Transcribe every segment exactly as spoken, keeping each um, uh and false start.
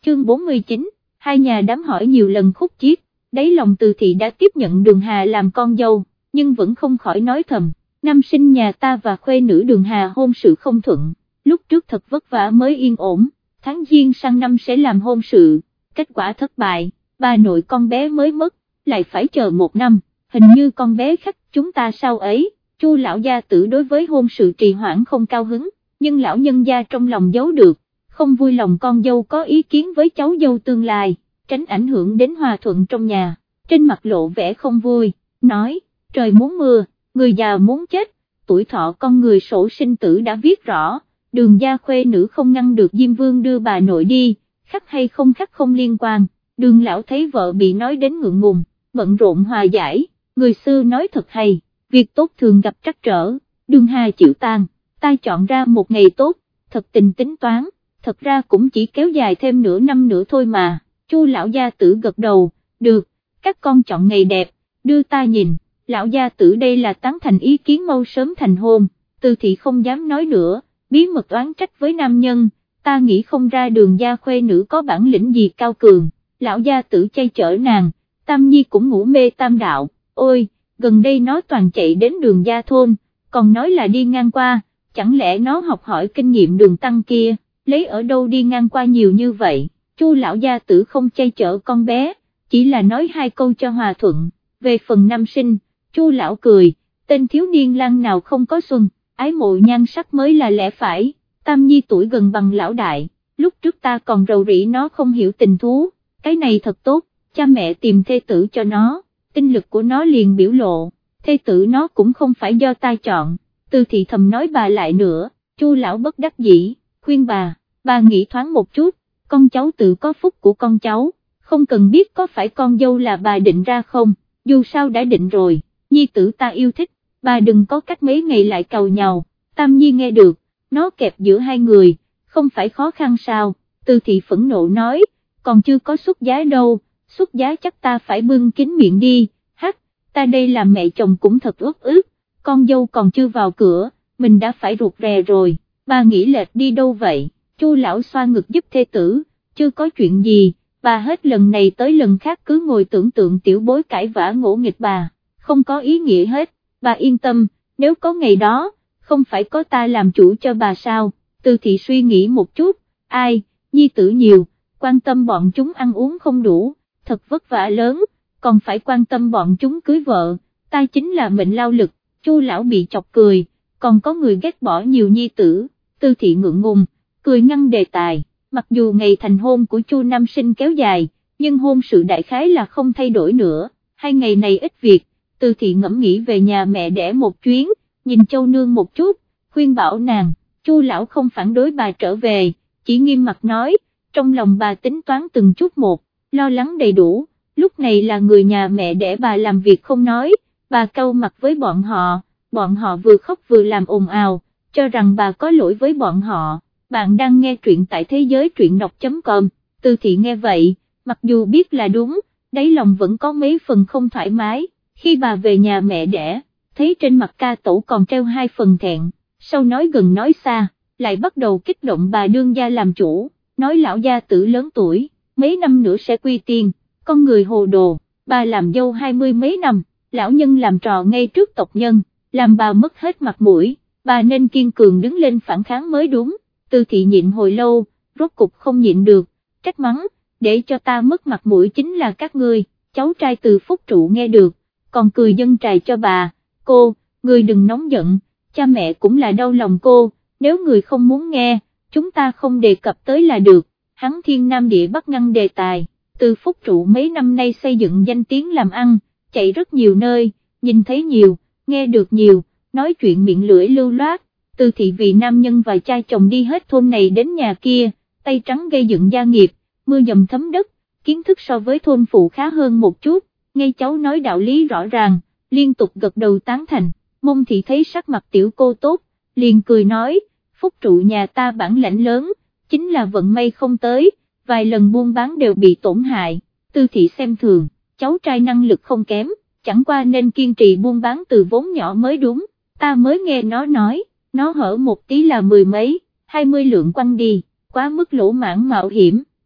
chương bốn mươi chín, hai nhà đám hỏi nhiều lần khúc chiết, đáy lòng Từ thị đã tiếp nhận Đường Hà làm con dâu, nhưng vẫn không khỏi nói thầm, năm sinh nhà ta và khuê nữ Đường Hà hôn sự không thuận, lúc trước thật vất vả mới yên ổn, tháng giêng sang năm sẽ làm hôn sự, kết quả thất bại, bà nội con bé mới mất, lại phải chờ một năm, hình như con bé khách chúng ta sao ấy. Chu lão gia tử đối với hôn sự trì hoãn không cao hứng, nhưng lão nhân gia trong lòng giấu được, không vui lòng con dâu có ý kiến với cháu dâu tương lai, tránh ảnh hưởng đến hòa thuận trong nhà, trên mặt lộ vẻ không vui, nói, trời muốn mưa, người già muốn chết, tuổi thọ con người sổ sinh tử đã viết rõ, Đường gia khuê nữ không ngăn được Diêm Vương đưa bà nội đi, khắc hay không khắc không liên quan, Đường lão thấy vợ bị nói đến ngượng ngùng, bận rộn hòa giải, người xưa nói thật hay. Việc tốt thường gặp trắc trở, Đường Hà chịu tan, ta chọn ra một ngày tốt, thật tình tính toán, thật ra cũng chỉ kéo dài thêm nửa năm nữa thôi mà, Chu lão gia tử gật đầu, được, các con chọn ngày đẹp, đưa ta nhìn, lão gia tử đây là tán thành ý kiến mau sớm thành hôn, Từ thị không dám nói nữa, bí mật oán trách với nam nhân, ta nghĩ không ra Đường gia khuê nữ có bản lĩnh gì cao cường, lão gia tử chay chở nàng, Tam Nhi cũng ngủ mê tam đạo, ôi, gần đây nó toàn chạy đến Đường gia thôn, còn nói là đi ngang qua, chẳng lẽ nó học hỏi kinh nghiệm Đường tăng kia, lấy ở đâu đi ngang qua nhiều như vậy, Chu lão gia tử không chay chở con bé, chỉ là nói hai câu cho hòa thuận, về phần nam sinh, Chu lão cười, tên thiếu niên lang nào không có xuân, ái mộ nhan sắc mới là lẽ phải, Tam Nhi tuổi gần bằng lão đại, lúc trước ta còn rầu rĩ nó không hiểu tình thú, cái này thật tốt, cha mẹ tìm thê tử cho nó. Tinh lực của nó liền biểu lộ, thê tử nó cũng không phải do ta chọn, Từ thị thầm nói bà lại nữa, Chu lão bất đắc dĩ, khuyên bà, bà nghĩ thoáng một chút, con cháu tự có phúc của con cháu, không cần biết có phải con dâu là bà định ra không, dù sao đã định rồi, nhi tử ta yêu thích, bà đừng có cách mấy ngày lại cầu nhau, Tam Nhi nghe được, nó kẹp giữa hai người, không phải khó khăn sao, Từ thị phẫn nộ nói, còn chưa có xuất giá đâu. Xuất giá chắc ta phải bưng kín miệng đi, hắc, ta đây làm mẹ chồng cũng thật ước ước, con dâu còn chưa vào cửa, mình đã phải ruột rè rồi, bà nghĩ lệch đi đâu vậy, Chu lão xoa ngực giúp thê tử, chưa có chuyện gì, bà hết lần này tới lần khác cứ ngồi tưởng tượng tiểu bối cãi vã ngỗ nghịch bà, không có ý nghĩa hết, bà yên tâm, nếu có ngày đó, không phải có ta làm chủ cho bà sao, Từ thị suy nghĩ một chút, ai, nhi tử nhiều, quan tâm bọn chúng ăn uống không đủ. Thật vất vả lớn, còn phải quan tâm bọn chúng cưới vợ, ta chính là mệnh lao lực, Chu lão bị chọc cười, còn có người ghét bỏ nhiều nhi tử, Từ thị ngượng ngùng, cười ngăn đề tài, mặc dù ngày thành hôn của Chu nam sinh kéo dài, nhưng hôn sự đại khái là không thay đổi nữa, hai ngày này ít việc, Từ thị ngẫm nghĩ về nhà mẹ đẻ một chuyến, nhìn Châu nương một chút, khuyên bảo nàng, Chu lão không phản đối bà trở về, chỉ nghiêm mặt nói, trong lòng bà tính toán từng chút một. Lo lắng đầy đủ, lúc này là người nhà mẹ để bà làm việc không nói, bà cau mặt với bọn họ, bọn họ vừa khóc vừa làm ồn ào, cho rằng bà có lỗi với bọn họ. Bạn đang nghe truyện tại thế giới truyện đọc chấm com, Từ thị nghe vậy, mặc dù biết là đúng, đáy lòng vẫn có mấy phần không thoải mái, khi bà về nhà mẹ đẻ, thấy trên mặt ca tổ còn treo hai phần thẹn, sau nói gần nói xa, lại bắt đầu kích động bà đương gia làm chủ, nói lão gia tử lớn tuổi. Mấy năm nữa sẽ quy tiên, con người hồ đồ, bà làm dâu hai mươi mấy năm, lão nhân làm trò ngay trước tộc nhân, làm bà mất hết mặt mũi, bà nên kiên cường đứng lên phản kháng mới đúng, Từ thị nhịn hồi lâu, rốt cục không nhịn được, trách mắng, để cho ta mất mặt mũi chính là các ngươi, cháu trai Từ Phúc Trụ nghe được, còn cười dâng trài cho bà, cô, người đừng nóng giận, cha mẹ cũng là đau lòng cô, nếu người không muốn nghe, chúng ta không đề cập tới là được. Hắn thiên nam địa bắc ngăn đề tài, Từ Phúc Trụ mấy năm nay xây dựng danh tiếng làm ăn, chạy rất nhiều nơi, nhìn thấy nhiều, nghe được nhiều, nói chuyện miệng lưỡi lưu loát, Từ thị vì nam nhân và cha chồng đi hết thôn này đến nhà kia, tay trắng gây dựng gia nghiệp, mưa dầm thấm đất, kiến thức so với thôn phụ khá hơn một chút, nghe cháu nói đạo lý rõ ràng, liên tục gật đầu tán thành, Mông thị thấy sắc mặt tiểu cô tốt, liền cười nói, Phúc Trụ nhà ta bản lãnh lớn, chính là vận may không tới, vài lần buôn bán đều bị tổn hại, Tư thị xem thường, cháu trai năng lực không kém, chẳng qua nên kiên trì buôn bán từ vốn nhỏ mới đúng, ta mới nghe nó nói, nó hở một tí là mười mấy, hai mươi lượng quăng đi, quá mức lỗ mãn mạo hiểm,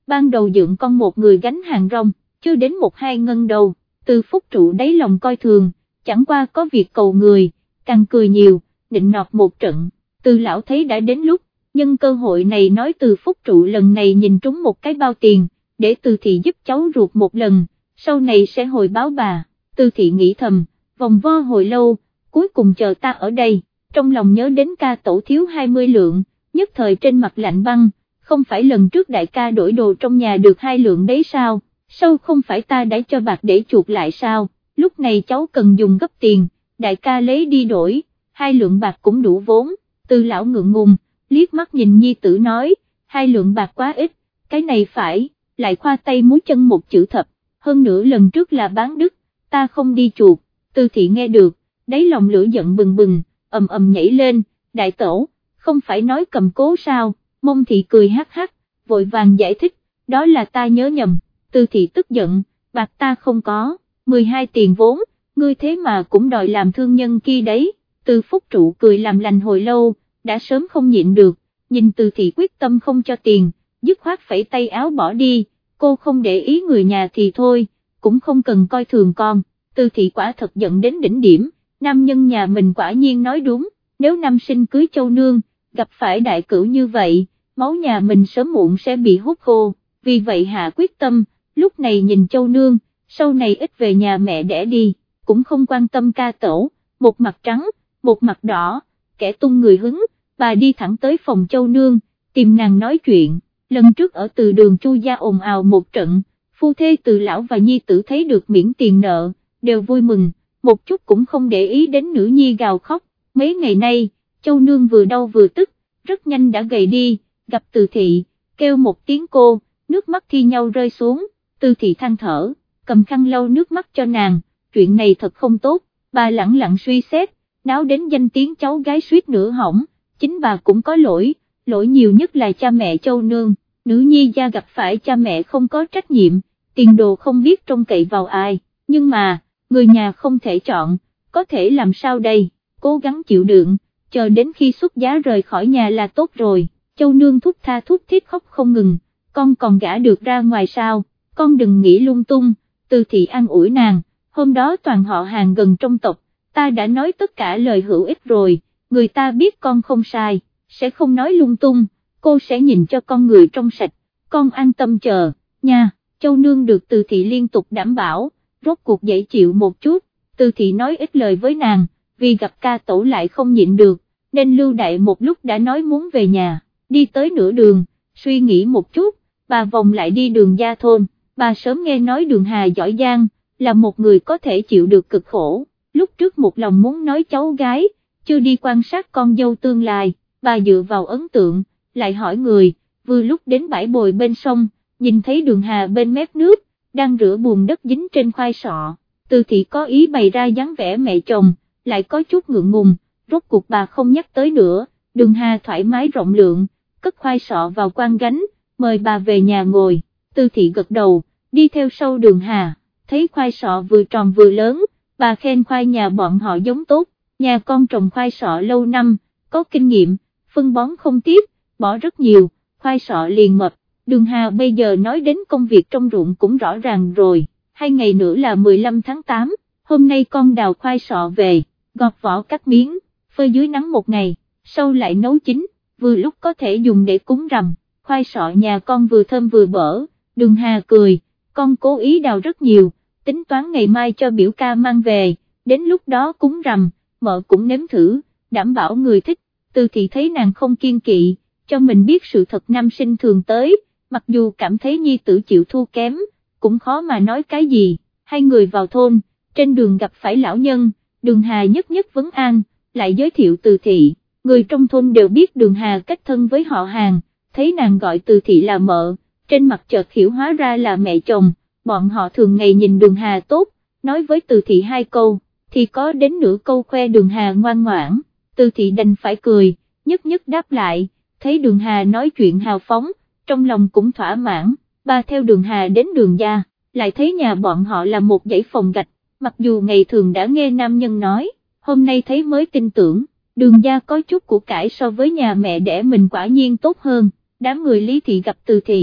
ban đầu dựng con một người gánh hàng rong, chưa đến một hai ngân đầu, Từ Phúc Trụ đáy lòng coi thường, chẳng qua có việc cầu người, càng cười nhiều, nịnh nọt một trận, Từ lão thấy đã đến lúc, nhân cơ hội này nói Từ Phúc Trụ lần này nhìn trúng một cái bao tiền, để Từ thị giúp cháu ruột một lần, sau này sẽ hồi báo bà. Từ thị nghĩ thầm, vòng vo hồi lâu, cuối cùng chờ ta ở đây, trong lòng nhớ đến ca tổ thiếu hai mươi lượng, nhất thời trên mặt lạnh băng, không phải lần trước đại ca đổi đồ trong nhà được hai lượng đấy sao, sao không phải ta đã cho bạc để chuộc lại sao, lúc này cháu cần dùng gấp tiền, đại ca lấy đi đổi, hai lượng bạc cũng đủ vốn. Từ lão ngượng ngùng, liếc mắt nhìn nhi tử nói, hai lượng bạc quá ít, cái này phải, lại khoa tay múi chân một chữ thập, hơn nữa lần trước là bán đứt, ta không đi chuộc. Từ thị nghe được, đáy lòng lửa giận bừng bừng, ầm ầm nhảy lên, đại tổ, không phải nói cầm cố sao, Mông thị cười hắc hắc, vội vàng giải thích, đó là ta nhớ nhầm. Từ thị tức giận, bạc ta không có, mười hai tiền vốn, ngươi thế mà cũng đòi làm thương nhân kia đấy. Từ Phúc Trụ cười làm lành hồi lâu, đã sớm không nhịn được, nhìn Từ thị quyết tâm không cho tiền, dứt khoát phẩy tay áo bỏ đi, cô không để ý người nhà thì thôi, cũng không cần coi thường con. Từ thị quả thật giận đến đỉnh điểm, nam nhân nhà mình quả nhiên nói đúng, nếu nam sinh cưới châu nương, gặp phải đại cửu như vậy, máu nhà mình sớm muộn sẽ bị hút khô, vì vậy hạ quyết tâm, lúc này nhìn châu nương, sau này ít về nhà mẹ đẻ đi, cũng không quan tâm ca tổ, một mặt trắng, một mặt đỏ, kẻ tung người hứng, bà đi thẳng tới phòng châu nương, tìm nàng nói chuyện, lần trước ở từ đường Chu gia ồn ào một trận, phu thê Từ lão và nhi tử thấy được miễn tiền nợ, đều vui mừng, một chút cũng không để ý đến nữ nhi gào khóc, mấy ngày nay, châu nương vừa đau vừa tức, rất nhanh đã gầy đi, gặp Từ thị, kêu một tiếng cô, nước mắt thi nhau rơi xuống, Từ thị than thở, cầm khăn lau nước mắt cho nàng, chuyện này thật không tốt, bà lẳng lặng suy xét, náo đến danh tiếng cháu gái suýt nữa hỏng, chính bà cũng có lỗi, lỗi nhiều nhất là cha mẹ châu nương, nữ nhi gia gặp phải cha mẹ không có trách nhiệm, tiền đồ không biết trông cậy vào ai, nhưng mà, người nhà không thể chọn, có thể làm sao đây, cố gắng chịu đựng, chờ đến khi xuất giá rời khỏi nhà là tốt rồi, châu nương thút tha thút thít khóc không ngừng, con còn gả được ra ngoài sao, con đừng nghĩ lung tung. Từ thị an ủi nàng, hôm đó toàn họ hàng gần trong tộc, ta đã nói tất cả lời hữu ích rồi, người ta biết con không sai, sẽ không nói lung tung, cô sẽ nhìn cho con người trong sạch, con an tâm chờ, nha. Châu nương được Từ thị liên tục đảm bảo, rốt cuộc dễ chịu một chút, Từ thị nói ít lời với nàng, vì gặp ca tổ lại không nhịn được, nên lưu đại một lúc đã nói muốn về nhà, đi tới nửa đường, suy nghĩ một chút, bà vòng lại đi đường Gia thôn. Bà sớm nghe nói Đường Hà giỏi giang, là một người có thể chịu được cực khổ, lúc trước một lòng muốn nói cháu gái, chưa đi quan sát con dâu tương lai, bà dựa vào ấn tượng, lại hỏi người, vừa lúc đến bãi bồi bên sông, nhìn thấy Đường Hà bên mép nước, đang rửa bùn đất dính trên khoai sọ, Từ thị có ý bày ra dáng vẻ mẹ chồng, lại có chút ngượng ngùng, rốt cuộc bà không nhắc tới nữa, Đường Hà thoải mái rộng lượng, cất khoai sọ vào quan gánh, mời bà về nhà ngồi. Từ thị gật đầu, đi theo sau Đường Hà, thấy khoai sọ vừa tròn vừa lớn, bà khen khoai nhà bọn họ giống tốt, nhà con trồng khoai sọ lâu năm, có kinh nghiệm, phân bón không tiếc, bỏ rất nhiều, khoai sọ liền mập. Đường Hà bây giờ nói đến công việc trong ruộng cũng rõ ràng rồi, hai ngày nữa là mười lăm tháng tám, hôm nay con đào khoai sọ về, gọt vỏ cắt miếng, phơi dưới nắng một ngày, sau lại nấu chín, vừa lúc có thể dùng để cúng rằm, khoai sọ nhà con vừa thơm vừa bở. Đường Hà cười, con cố ý đào rất nhiều, tính toán ngày mai cho biểu ca mang về, đến lúc đó cúng rằm, mợ cũng nếm thử, đảm bảo người thích. Từ thị thấy nàng không kiên kỵ, cho mình biết sự thật nam sinh thường tới, mặc dù cảm thấy nhi tử chịu thua kém, cũng khó mà nói cái gì. Hai người vào thôn, trên đường gặp phải lão nhân, Đường Hà nhất nhất vấn an, lại giới thiệu Từ thị, người trong thôn đều biết Đường Hà kết thân với họ hàng, thấy nàng gọi Từ thị là mợ, trên mặt chợt hiểu hóa ra là mẹ chồng, bọn họ thường ngày nhìn Đường Hà tốt, nói với Từ thị hai câu, thì có đến nửa câu khoe Đường Hà ngoan ngoãn, Từ thị đành phải cười, nhất nhất đáp lại, thấy Đường Hà nói chuyện hào phóng, trong lòng cũng thỏa mãn. Bà theo Đường Hà đến Đường gia, lại thấy nhà bọn họ là một dãy phòng gạch, mặc dù ngày thường đã nghe nam nhân nói, hôm nay thấy mới tin tưởng, Đường gia có chút của cải so với nhà mẹ đẻ mình quả nhiên tốt hơn. Đám người Lý thị gặp Từ thị,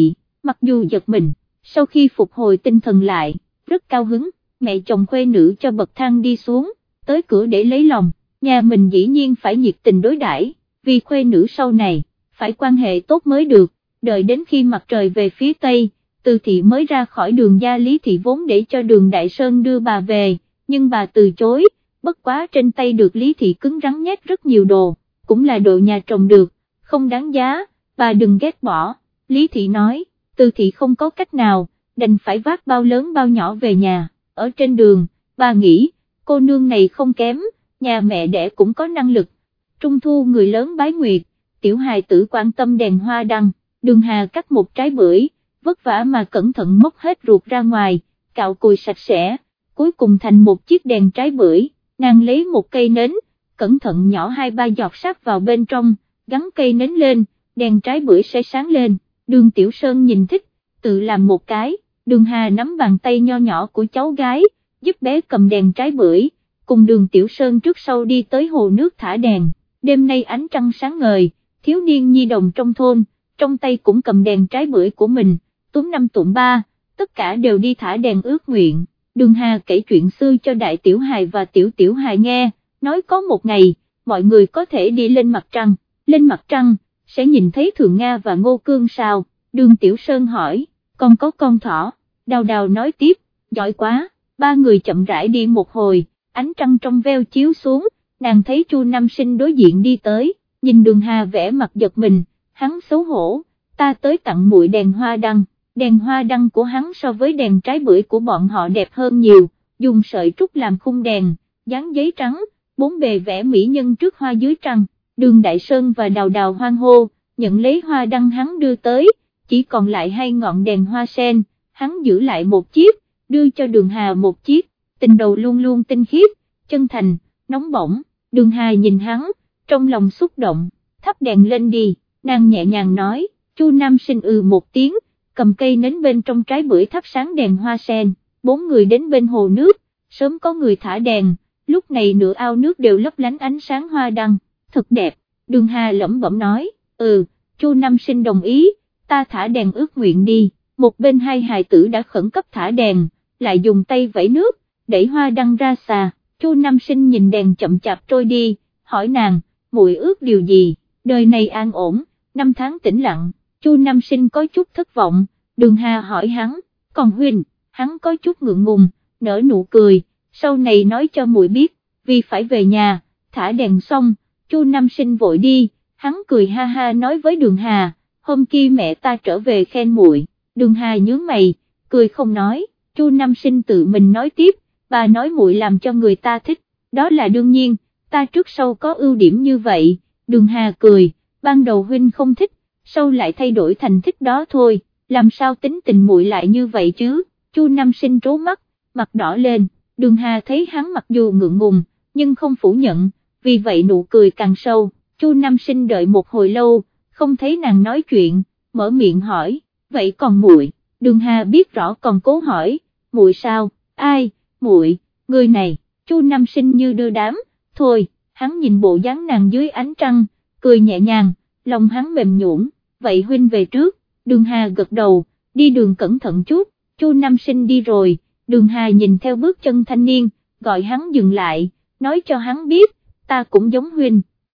mặc dù giật mình, sau khi phục hồi tinh thần lại, rất cao hứng, mẹ chồng khuê nữ cho bậc thang đi xuống, tới cửa để lấy lòng, nhà mình dĩ nhiên phải nhiệt tình đối đãi, vì khuê nữ sau này, phải quan hệ tốt mới được, đợi đến khi mặt trời về phía tây, Từ thị mới ra khỏi đường gia Lý thị vốn để cho đường Đại Sơn đưa bà về, nhưng bà từ chối, bất quá trên tay được Lý thị cứng rắn nhét rất nhiều đồ, cũng là đồ nhà trồng được, không đáng giá, bà đừng ghét bỏ, Lý thị nói, Từ thị không có cách nào, đành phải vác bao lớn bao nhỏ về nhà, ở trên đường, bà nghĩ, cô nương này không kém, nhà mẹ đẻ cũng có năng lực, trung thu người lớn bái nguyệt, tiểu hài tử quan tâm đèn hoa đăng, Đường Hà cắt một trái bưởi, vất vả mà cẩn thận móc hết ruột ra ngoài, cạo cùi sạch sẽ, cuối cùng thành một chiếc đèn trái bưởi, nàng lấy một cây nến, cẩn thận nhỏ hai ba giọt sáp vào bên trong, gắn cây nến lên, đèn trái bưởi sẽ sáng lên, Đường Tiểu Sơn nhìn thích, tự làm một cái, Đường Hà nắm bàn tay nho nhỏ của cháu gái, giúp bé cầm đèn trái bưởi, cùng Đường Tiểu Sơn trước sau đi tới hồ nước thả đèn, đêm nay ánh trăng sáng ngời, thiếu niên nhi đồng trong thôn, trong tay cũng cầm đèn trái bưởi của mình, túm năm tụm ba, tất cả đều đi thả đèn ước nguyện. Đường Hà kể chuyện xưa cho Đại Tiểu Hài và Tiểu Tiểu Hài nghe, nói có một ngày, mọi người có thể đi lên mặt trăng, lên mặt trăng, sẽ nhìn thấy Thường Nga và Ngô Cương sao, Đường Tiểu Sơn hỏi, còn có con thỏ, Đào Đào nói tiếp, giỏi quá, ba người chậm rãi đi một hồi, ánh trăng trong veo chiếu xuống, nàng thấy Chu Nam Sinh đối diện đi tới, nhìn Đường Hà vẽ mặt giật mình, hắn xấu hổ, ta tới tặng muội đèn hoa đăng. Đèn hoa đăng của hắn so với đèn trái bưởi của bọn họ đẹp hơn nhiều, dùng sợi trúc làm khung đèn, dán giấy trắng, bốn bề vẽ mỹ nhân trước hoa dưới trăng, Đường Đại Sơn và Đào Đào hoan hô, nhận lấy hoa đăng hắn đưa tới, chỉ còn lại hai ngọn đèn hoa sen, hắn giữ lại một chiếc, đưa cho Đường Hà một chiếc, tình đầu luôn luôn tinh khiết, chân thành, nóng bỏng, Đường Hà nhìn hắn, trong lòng xúc động, thắp đèn lên đi, nàng nhẹ nhàng nói, Chu Nam Sinh ừ một tiếng, cầm cây nến bên trong trái bưởi thắp sáng đèn hoa sen, bốn người đến bên hồ nước, sớm có người thả đèn, lúc này nửa ao nước đều lấp lánh ánh sáng hoa đăng, thật đẹp, Đường Hà lẩm bẩm nói, ừ, Chu Nam Sinh đồng ý, ta thả đèn ước nguyện đi, một bên hai hài tử đã khẩn cấp thả đèn, lại dùng tay vẩy nước, đẩy hoa đăng ra xa, Chu Nam Sinh nhìn đèn chậm chạp trôi đi, hỏi nàng, muội ước điều gì, đời này an ổn, năm tháng tĩnh lặng. Chu Nam Sinh có chút thất vọng, Đường Hà hỏi hắn, còn huynh, hắn có chút ngượng ngùng, nở nụ cười, sau này nói cho muội biết, vì phải về nhà, thả đèn xong, Chu Nam Sinh vội đi, hắn cười ha ha nói với Đường Hà, hôm kia mẹ ta trở về khen muội, Đường Hà nhướng mày, cười không nói, Chu Nam Sinh tự mình nói tiếp, bà nói muội làm cho người ta thích, đó là đương nhiên, ta trước sau có ưu điểm như vậy, Đường Hà cười, ban đầu huynh không thích, sau lại thay đổi thành thích đó thôi, làm sao tính tình muội lại như vậy chứ, Chu Nam Sinh trố mắt, mặt đỏ lên, Đường Hà thấy hắn mặc dù ngượng ngùng, nhưng không phủ nhận, vì vậy nụ cười càng sâu, Chu Nam Sinh đợi một hồi lâu, không thấy nàng nói chuyện, mở miệng hỏi, vậy còn muội, Đường Hà biết rõ còn cố hỏi, muội sao, ai, muội, người này, Chu Nam Sinh như đưa đám, thôi, hắn nhìn bộ dáng nàng dưới ánh trăng, cười nhẹ nhàng, lòng hắn mềm nhũn, vậy huynh về trước, Đường Hà gật đầu, đi đường cẩn thận chút, Chu Nam Sinh đi rồi, Đường Hà nhìn theo bước chân thanh niên, gọi hắn dừng lại, nói cho hắn biết, ta cũng giống huynh,